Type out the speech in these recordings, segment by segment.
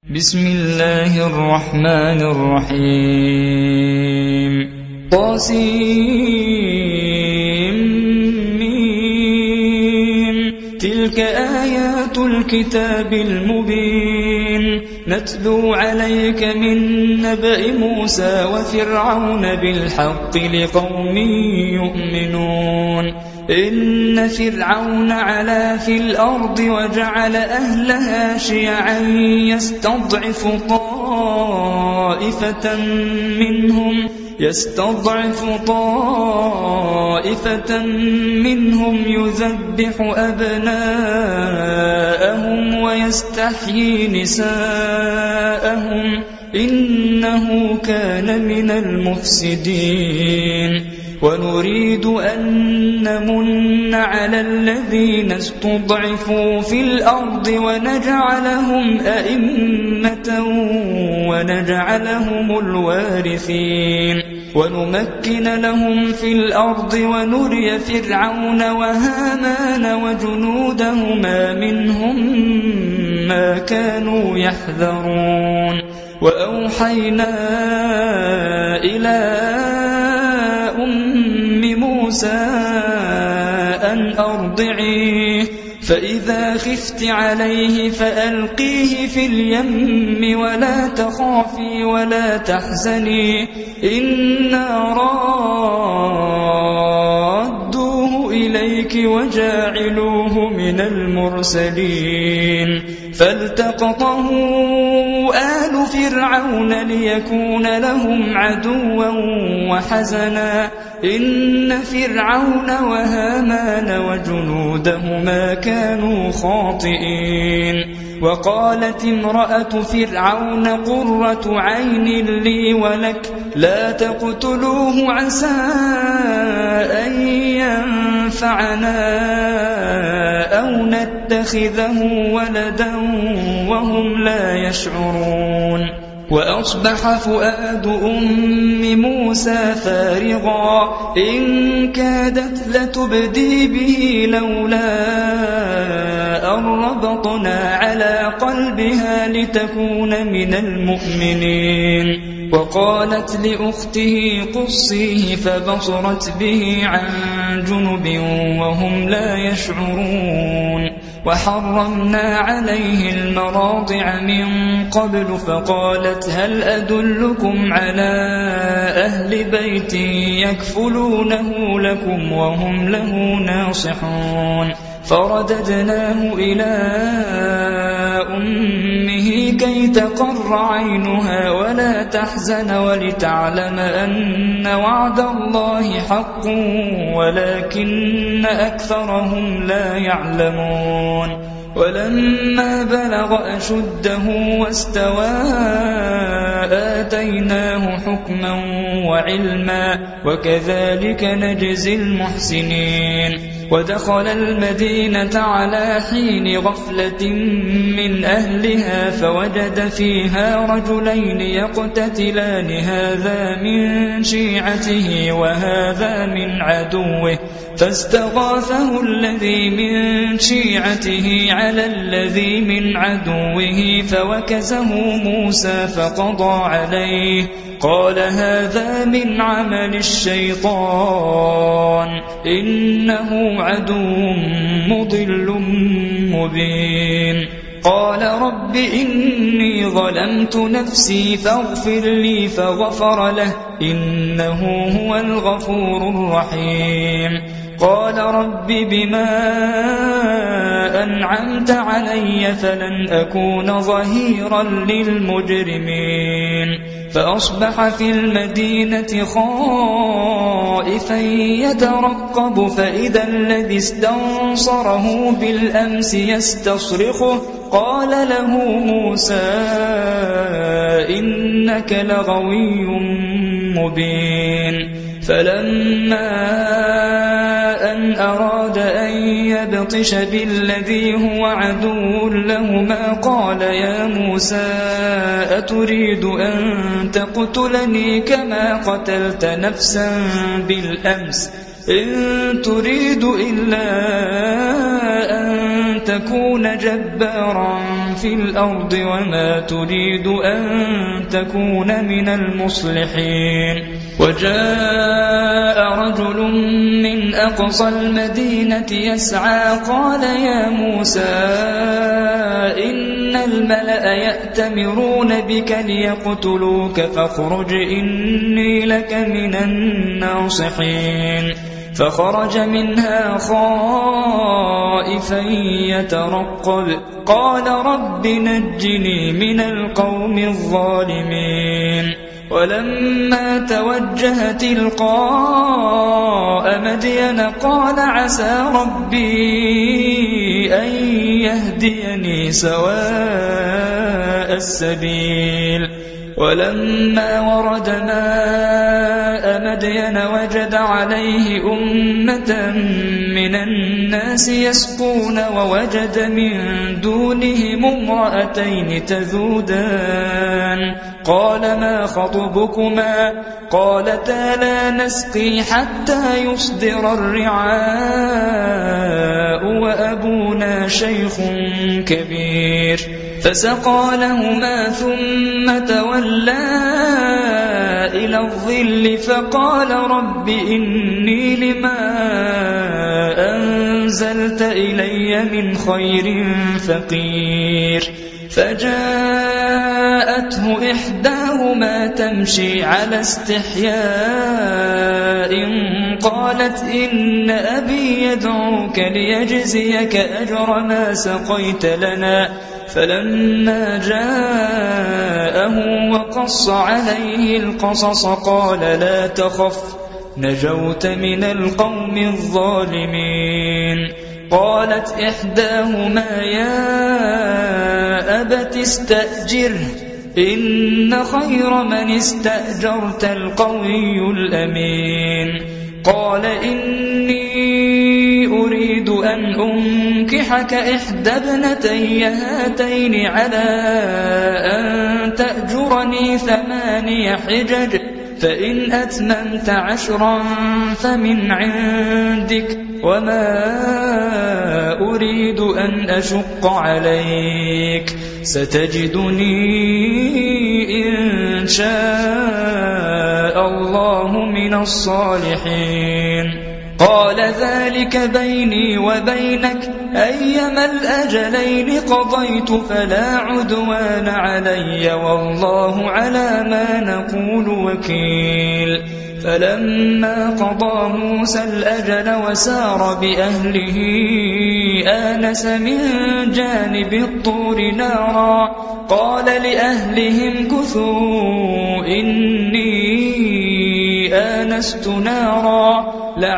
بسم الله الرحمن الرحيم طاسيم تلك آيات الكتاب المبين نتلو عليك من نبأ موسى وفرعون بالحق لقوم يؤمنون إن فرعون علا في الأرض وجعل أهلها شيعا يستضعف طائفة منهم يذبح أبناءهم ويستحيي نساءهم إنه كان من المفسدين ونريد أن نمن على الذين استضعفوا في الأرض ونجعلهم أئمة ونجعلهم الوارثين ونمكن لهم في الأرض ونري فرعون وهامان وجنودهما منهم ما كانوا يحذرون وأوحينا إلى موسى أن أرضعيه فإذا خفت عليه فألقيه في اليم ولا تخافي ولا تحزني إنا رادوه إليك وجاعلوه من المرسلين فالتقطه آل فرعون ليكون لهم عدوا وحزنا إن فرعون وهامان وجنودهما كانوا خاطئين وقالت امرأة فرعون قرة عين لي ولك لا تقتلوه عسى أن ينفعنا أو نتخذه ولدا وهم لا يشعرون وأصبح فؤاد أم موسى فارغا إن كادت لتبدي به لولا أن ربطنا على قلبها لتكون من المؤمنين وقالت لأخته قصيه فبصرت به عن جنب وهم لا يشعرون وحرمنا عليه المراضع من قبل فقالت هل أدلكم على أهل بيت يكفلونه لكم وهم له ناصحون فرددناه إلى أمه كي تقر عينها ولا تحزن ولتعلم أن وعد الله حق ولكن أكثرهم لا يعلمون ولما بلغ أشده واستوى آتيناه حكما وعلما وكذلك نجزي المحسنين ودخل المدينة على حين غفلة من أهلها فوجد فيها رجلين يقتتلان هذا من شيعته وهذا من عدوه فاستغاثه الذي من شيعته على الذي من عدوه فوكزه موسى فقضى عليه قال هذا من عمل الشيطان إنه عدو مضل مبين قال رب إني ظلمت نفسي فاغفر لي فغفر له إنه هو الغفور الرحيم قال رب بما أنعمت علي فلن أكون ظهيرا للمجرمين فأصبح في المدينة خائفا يترقب فإذا الذي استنصره بالأمس يستصرخه قال له موسى إنك لغوي مبين فلما أن أراد أن يبطش بالذي هو عدو لهما قال يا موسى أتريد أن تقتلني كما قتلت نفسا بالأمس إن تريد إلا أن تكون جبارا في الأرض وما تريد أن تكون من المصلحين. وجاء رجل من أقصى المدينة يسعى قال يا موسى إن الملأ يأتمرون بك ليقتلوك فاخرج إني لك من الناصحين. فخرج منها خائفا يترقب قال رب نجني من القوم الظالمين. ولما توجه تلقاء مدين قال عسى ربي أن يهديني سواء السبيل. ولما ورد ماء مدين وجد عليه أمة من الناس يسقون ووجد من دونهم امرأتين تذودان قال ما خطبكما قالتا لا نسقي حتى يصدر الرعاء وأبونا شيخ كبير. فسقى لهما ثم تولى إلى الظل فقال رب إني لما أنزلت إلي من خير فقير. فجاءته إحداهما تمشي على استحياء قالت إن أبي يدعوك ليجزيك أجر ما سقيت لنا. فلما جاءه وقص عليه القصص قال لا تخف نجوت من القوم الظالمين. قالت إحداهما يا أبت استأجره إن خير من استأجرت القوي الأمين. قال إني أريد أن أنكحك إحدى ابنتي هاتين على أن تأجرني 8 حجج فإن أتممت 10 فمن عندك وما أريد أن أشق عليك ستجدني إن شاء الله من الصالحين. قال ذلك بيني وبينك أيما الأجلين قضيت فلا عدوان علي والله على ما نقول وكيل. فلما قضى موسى الأجل وسار بأهله آنس من جانب الطور نارا قال لأهلهم كثوا إني آنست نارا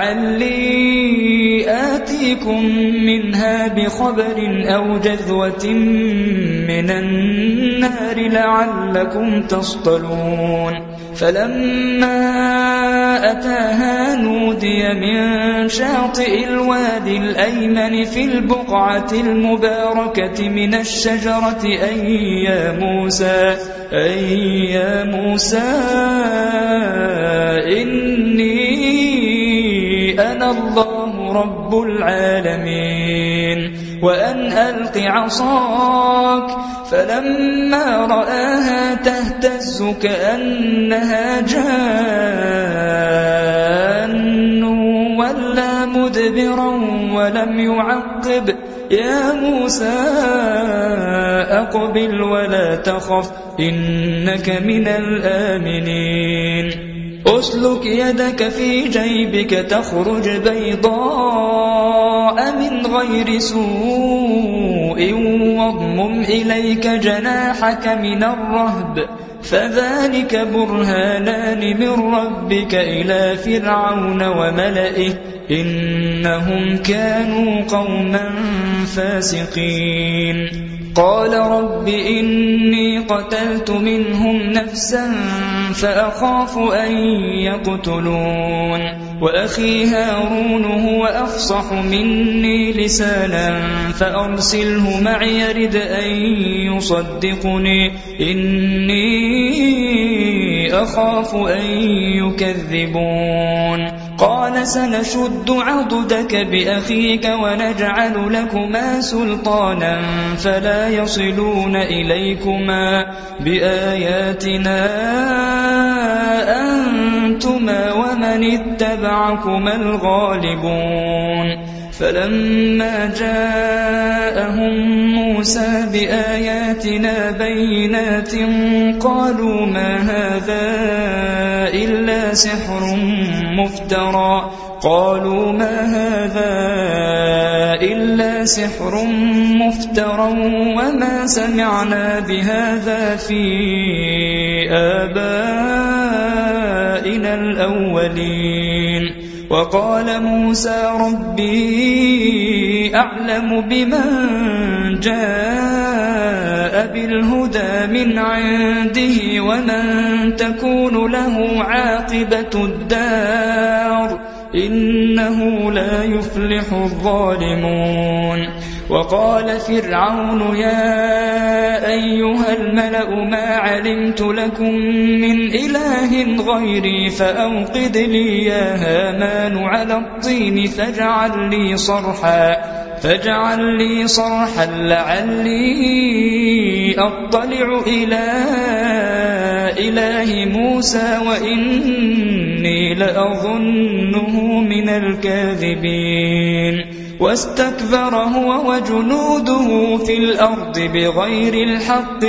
لعلي آتيكم منها بخبر أو جذوة من النار لعلكم تصطلون. فلما أتاها نودي من شاطئ الوادي الأيمن في البقعة المباركة من الشجرة أي يا موسى إني أنا الله رب العالمين وأن ألق عصاك. فلما رآها تهتز كأنها جان ولا مدبرا ولم يعقب يا موسى أقبل ولا تخف إنك من الآمنين. أسلك يدك في جيبك تخرج بيضاء من غير سوء واضمم إليك جناحك من الرهب فذلك برهانان من ربك إلى فرعون وملئه إنهم كانوا قوما فاسقين. قال رب إني قتلت منهم نفسا فأخاف أن يقتلون وأخي هارون هو أفصح مني لسانا فأرسله معي يرد أن يصدقني إني أخاف أن يكذبون. قال سنشد عضدك بأخيك ونجعل لكما سلطانا فلا يصلون إليكما بآياتنا أنتما ومن اتبعكما الغالبون فلما جاءهم موسى بآياتنا بينات قالوا ما هذا إلا سحر مفترى وما سمعنا بهذا في آبائنا الأولين وقال موسى ربي أعلم بمن جاء بالهدى من عنده ومن تكون له عاقبة الدار إنه لا يفلح الظالمون وقال فرعون يا أيها الملأ ما علمت لكم من إله غيري فأوقد لي يا هامان على الطين فاجعل لي صرحا لعلي أطلع إلى إله موسى وإني لأظنه من الكاذبين واستكبر هو وجنوده في الأرض بغير الحق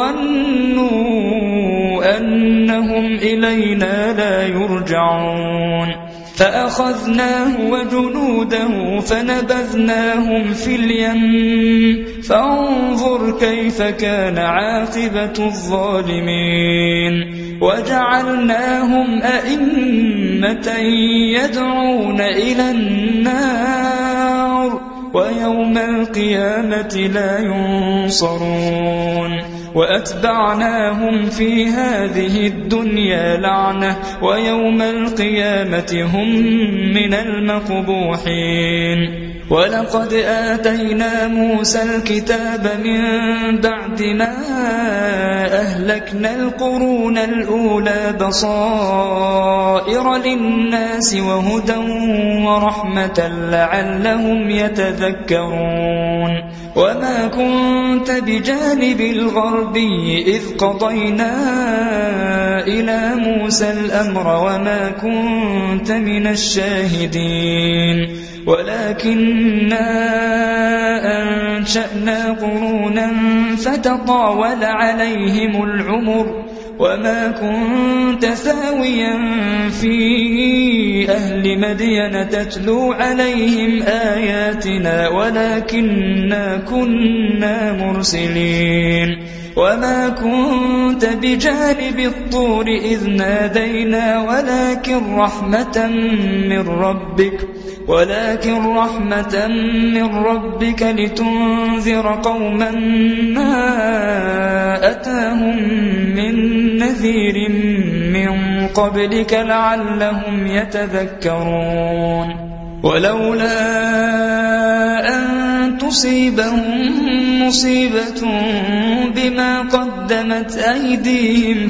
وظنوا أنهم إلينا لا يرجعون فأخذناه وجنوده فنبذناهم في اليم فانظر كيف كان عاقبة الظالمين وجعلناهم أئمة يدعون إلى النار ويوم القيامة لا ينصرون وأتبعناهم في هذه الدنيا لعنة ويوم القيامة هم من المقبوحين ولقد آتينا موسى الكتاب من بعد ما أهلكنا القرون الأولى بصائر للناس وهدى ورحمة لعلهم يتذكرون وما كنت بجانب الغربي إذ قضينا إلى موسى الأمر وما كنت من الشاهدين ولكننا أنشأنا قرونا فتطاول عليهم العمر وما كنت ثاويا في أهل مدين تتلو عليهم آياتنا ولكننا كنا مرسلين وما كنت بجانب الطور إذ نادينا ولكن رحمة من ربك لتنذر قوما ما أتاهم من نذير من قبلك لعلهم يتذكرون ولولا أن تصيبهم مصيبة بما قدمت أيديهم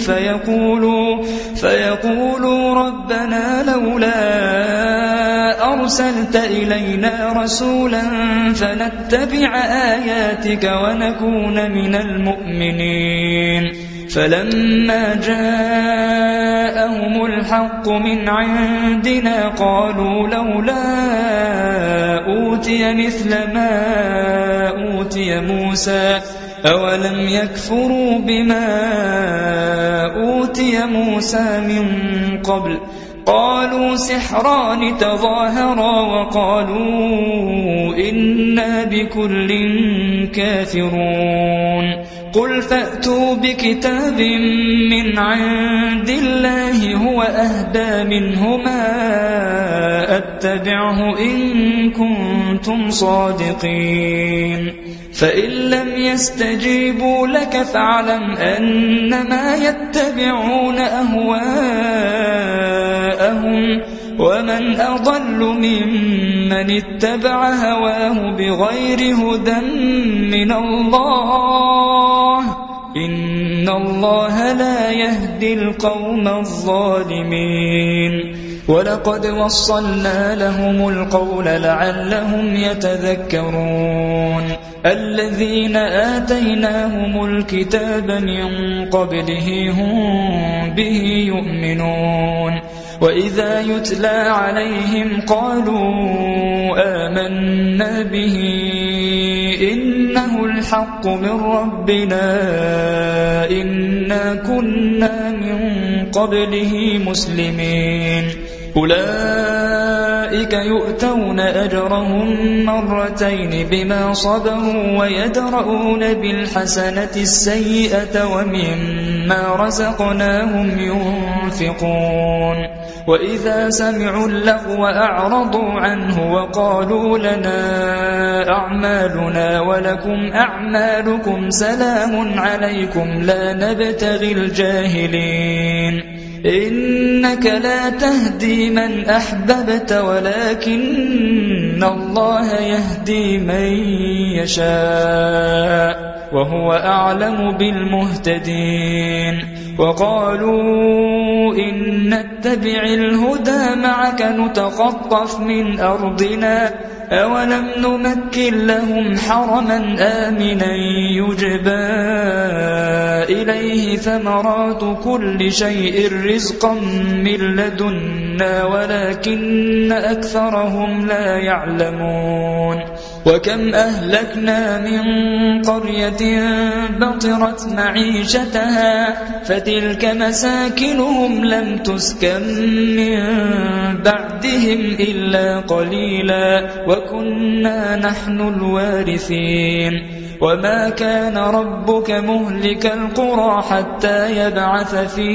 فيقولوا ربنا لولا أرسلت إلينا رسولا فنتبع آياتك ونكون من المؤمنين فلما جاءهم الحق من عندنا قالوا لولا أوتي مثل ما أوتي موسى أولم يكفروا بما أوتي موسى من قبل قالوا سحران تظاهرا وقالوا إنا بكل كافرون قل فأتوا بكتاب من عند الله هو أهدى منهما أتبعه إن كنتم صادقين فإن لم يستجيبوا لك فاعلم أنما يتبعون أهواءهم ومن أضل ممن اتبع هواه بغير هدى من الله إن الله لا يهدي القوم الظالمين ولقد وصلنا لهم القول لعلهم يتذكرون الذين آتيناهم الكتاب من قبله هم به يؤمنون وإذا يتلى عليهم قالوا آمنا به إنه الحق من ربنا إنا كنا من قبله مسلمين أولئك يؤتون أجرهم مرتين بما صبروا ويدرؤون بالحسنة السيئة ومما رزقناهم ينفقون وإذا سمعوا اللغو أعرضوا عنه وقالوا لنا أعمالنا ولكم أعمالكم سلام عليكم لا نبتغي الجاهلين إنك لا تهدي من أحببت ولكن الله يهدي من يشاء وهو أعلم بالمهتدين وقالوا إن نتبع الهدى معك نتخطف من أرضنا أولم نمكن لهم حرما آمنا يجبى إليه ثمرات كل شيء رزقا من لدنا ولكن أكثرهم لا يعلمون وكم أهلكنا من قرية بطرت معيشتها فتلك مساكنهم لم تسكن من بعدهم إلا قليلا وكنا نحن الوارثين وما كان ربك مهلك القرى حتى يبعث في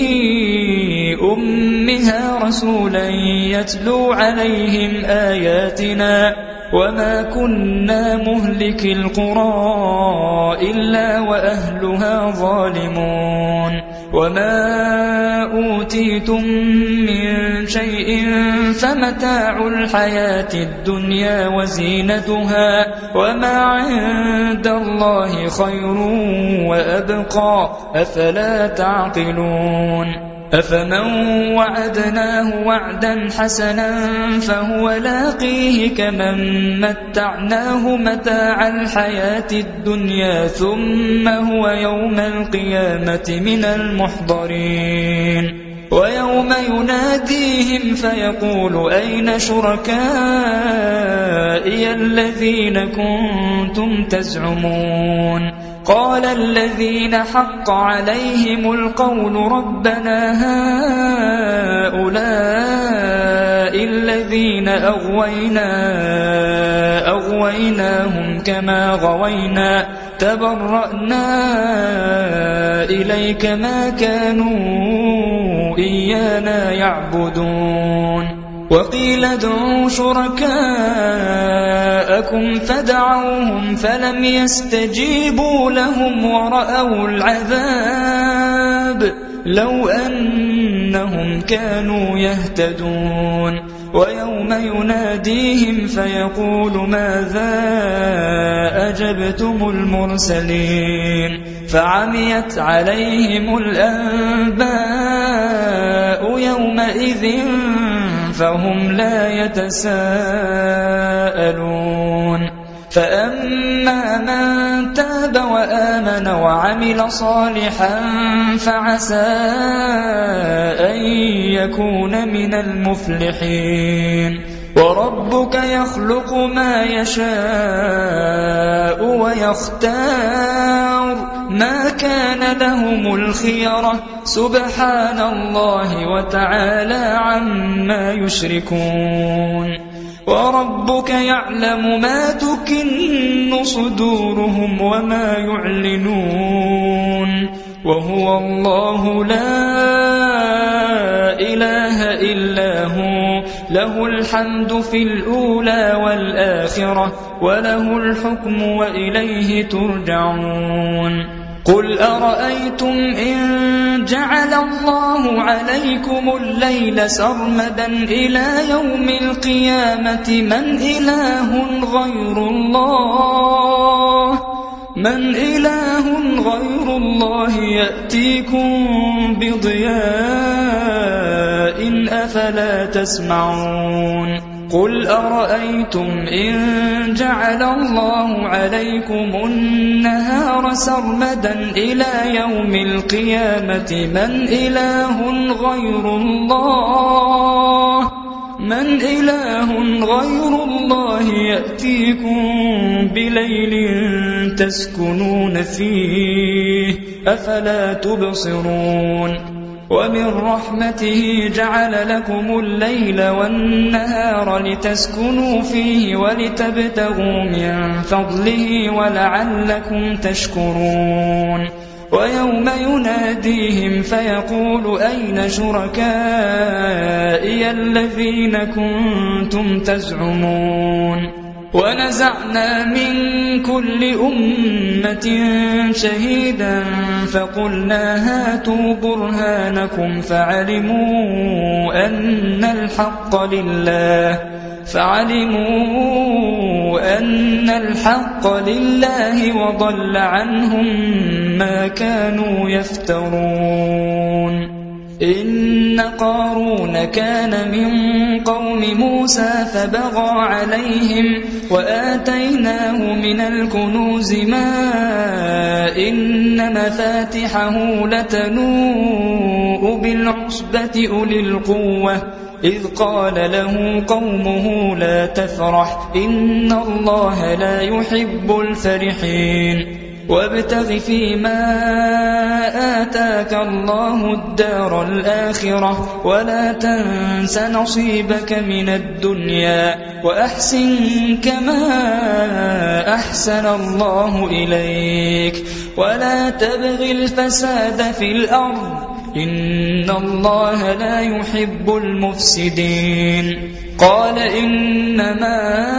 أمها رسولا يتلو عليهم آياتنا وما كنا مهلك القرى إلا وأهلها ظالمون وما أوتيتم من شيء فمتاع الحياة الدنيا وزينتها وما عند الله خير وأبقى أفلا تعقلون أفمن وعدناه وعدا حسنا فهو لاقيه كمن متعناه متاع الحياة الدنيا ثم هو يوم القيامة من المحضرين ويوم يناديهم فيقول أين شركائي الذين كنتم تزعمون قال الذين حق عليهم القول ربنا هؤلاء الذين أغويناهم كما غوينا تبرأنا إليك ما كانوا إيانا يعبدون وقيل ادعوا شركاءكم فدعوهم فلم يستجيبوا لهم ورأوا العذاب لو أنهم كانوا يهتدون ويوم يناديهم فيقول ماذا أجبتم المرسلين فعميت عليهم الأنباء يومئذ فهم لا يتساءلون فأما من تاب وآمن وعمل صالحا فعسى أن يكون من المفلحين وربك يخلق ما يشاء ويختار ما كان لهم الخيرة سبحان الله وتعالى عما يشركون وربك يعلم ما تكن صدورهم وما يعلنون وهو الله لا إله إلا هو له الحمد في الأولى والآخرة وله الحكم وإليه ترجعون قل أرأيتم إن جعل الله عليكم الليل سرمدا إلى يوم القيامة من إله غير الله من إله غير الله يأتيكم بضياء أفلا تسمعون قل أرأيتم إن جعل الله عليكم النهار سرمدا إلى يوم القيامة من إله غير الله يأتيكم بليل تسكنون فيه أفلا تبصرون ومن رحمته جعل لكم الليل والنهار لتسكنوا فيه ولتبتغوا من فضله ولعلكم تشكرون ويوم يناديهم فيقول أين شركائي الذين كنتم تزعمون ونزعنا من كل أمة شهيدا فقلنا هاتوا برهانكم فعلموا أن الحق لله وضل عنهم ما كانوا يفترون إن قارون كان من قوم موسى فبغى عليهم وآتيناه من الكنوز ما إن مفاتحه لتنوء بالعصبة أولي القوة إذ قال له قومه لا تفرح إن الله لا يحب الفرحين وابتغ فيما آتاك الله الدار الآخرة ولا تنس نصيبك من الدنيا وأحسن كما أحسن الله إليك ولا تبغ الفساد في الأرض إن الله لا يحب المفسدين قال إنما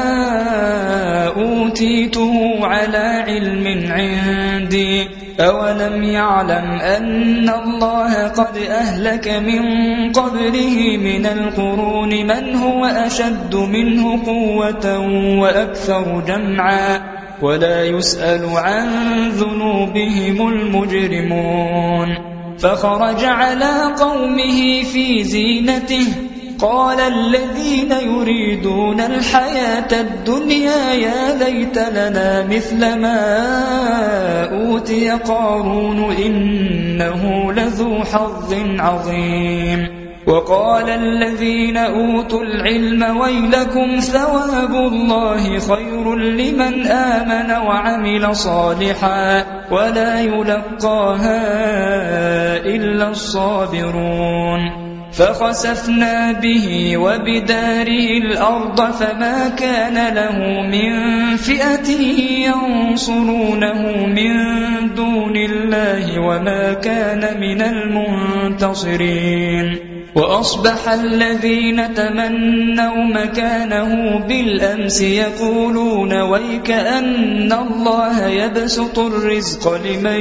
أوتيته على علم عندي أولم يعلم أن الله قد أهلك من قبله من القرون من هو أشد منه قوة وأكثر جمعا ولا يسأل عن ذنوبهم المجرمون فخرج على قومه في زينته قال الذين يريدون الحياة الدنيا يا ليت لنا مثل ما أوتي قارون إنه لذو حظ عظيم وقال الذين أوتوا العلم ويلكم ثواب الله خير لمن آمن وعمل صالحا ولا يلقاها إلا الصابرون فخسفنا به وبداره الأرض فما كان له من فئة ينصرونه من دون الله وما كان من المنتصرين وأصبح الذين تمنوا مكانه بالأمس يقولون ويكأن الله يبسط الرزق لمن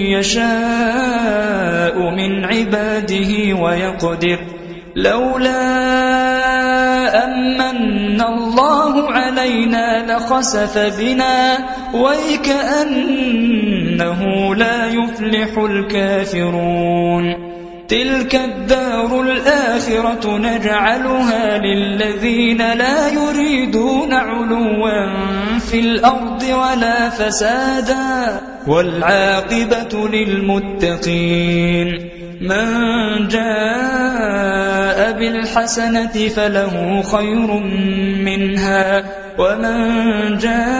يشاء من عباده ويقدر لولا أمن الله علينا لخسف بنا ويكأنه لا يفلح الكافرون تلك الدار الآخرة نجعلها للذين لا يريدون علوا في الأرض ولا فسادا والعاقبة للمتقين من جاء بالحسنة فله خير منها ومن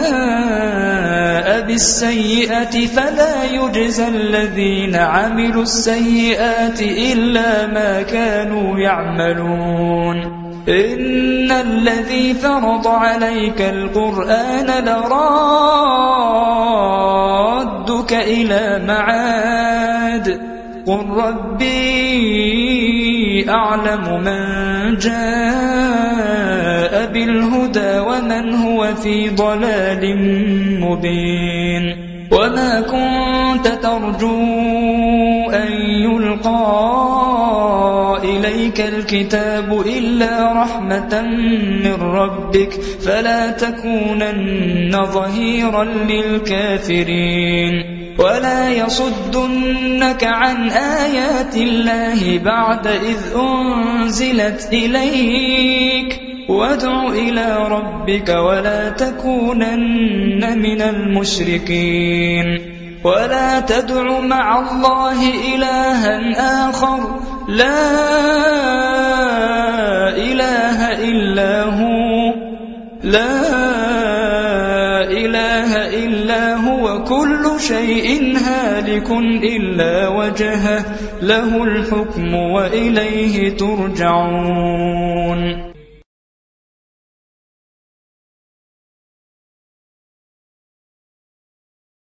جاء بالسيئة فلا يجزى الذين عملوا السيئات إلا ما كانوا يعملون إن الذي فرض عليك القرآن لرادك إلى معاد قل ربي أعلم من جاء بالهدى ومن هو في ضلال مبين وما كنت ترجو أن يلقى إليك يأتيك الكتاب إلا رحمة من ربك فلا تكونن ظهيرا للكافرين ولا يصدنك عن آيات الله بعد إذ أنزلت إليك وادع إلى ربك ولا تكونن من المشركين ولا تدع مع الله إلها آخر لا إله إلا هو كل شيء هالك إلا وجهه له الحكم وإليه ترجعون